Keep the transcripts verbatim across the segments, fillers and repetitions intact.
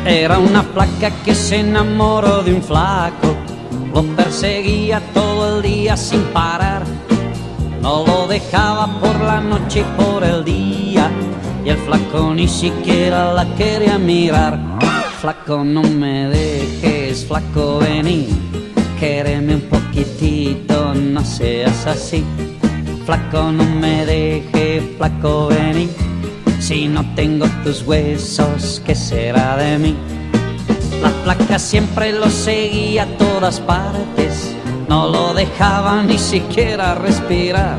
Era una flaca que se enamoró de un flaco, lo perseguía todo el día sin parar, no lo dejaba por la noche y por el día, y el flaco ni siquiera la quería mirar. Flaco, no me dejes, flaco, vení, quéreme un poquitito, no seas así. Flaco, no me dejes, flaco, vení, si no tengo tus huesos, ¿qué será de mí? La flaca siempre lo seguía a todas partes, no lo dejaba ni siquiera respirar,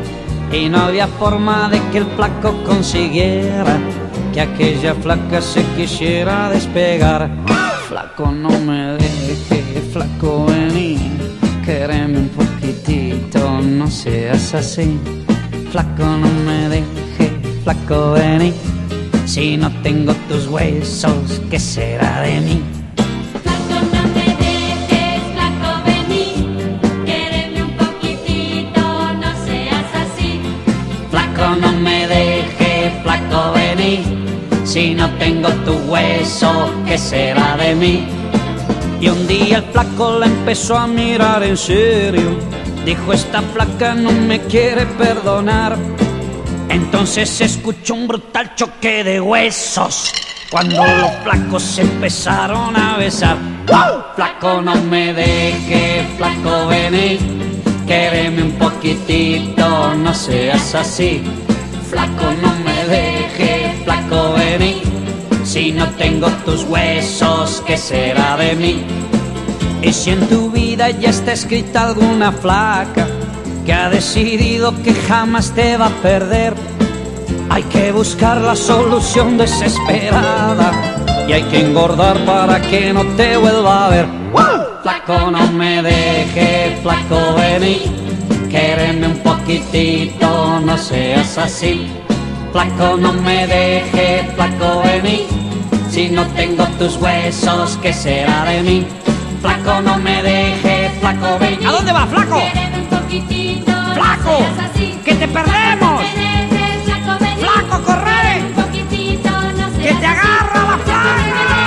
y no había forma de que el flaco consiguiera que aquella flaca se quisiera despegar. Flaco, no me dejes, flaco, vení, quéreme un poquitito, no seas así. Flaco, no me dejes, flaco, vení, si no tengo tus huesos, ¿qué será de mí? Flaco, no me dejes, flaco, vení, quéreme un poquitito, no seas así. Flaco, no me dejes, flaco, vení, si no tengo tus huesos, ¿qué será de mí? Y un día el flaco la empezó a mirar en serio, dijo: esta flaca no me quiere perdonar. Entonces se escuchó un brutal choque de huesos cuando los flacos se empezaron a besar. ¡Oh! Flaco, no me dejes, flaco, vení, quéreme un poquitito, no seas así. Flaco, no me dejes, flaco, vení, si no tengo tus huesos, ¿qué será de mí? Y si en tu vida ya está escrita alguna flaca que ha decidido que jamás te va a perder, hay que buscar la solución desesperada y hay que engordar para que no te vuelva a ver. ¡Wow! Flaco, no me dejes, flaco, vení, quéreme un poquitito, no seas así. Flaco, no me dejes, flaco, vení, si no tengo tus huesos, ¿qué será de mí? Flaco, no me dejes, flaco, vení. ¿A dónde va, flaco? Quéreme un poquitito, ¡Flaco! no seas así. ¡Que te perdemos! Flaco, no me dejes, flaco, vení, ¡Flaco, corre! un poquitito, no seas ¡Que te así. agarra la Flaco, flaca!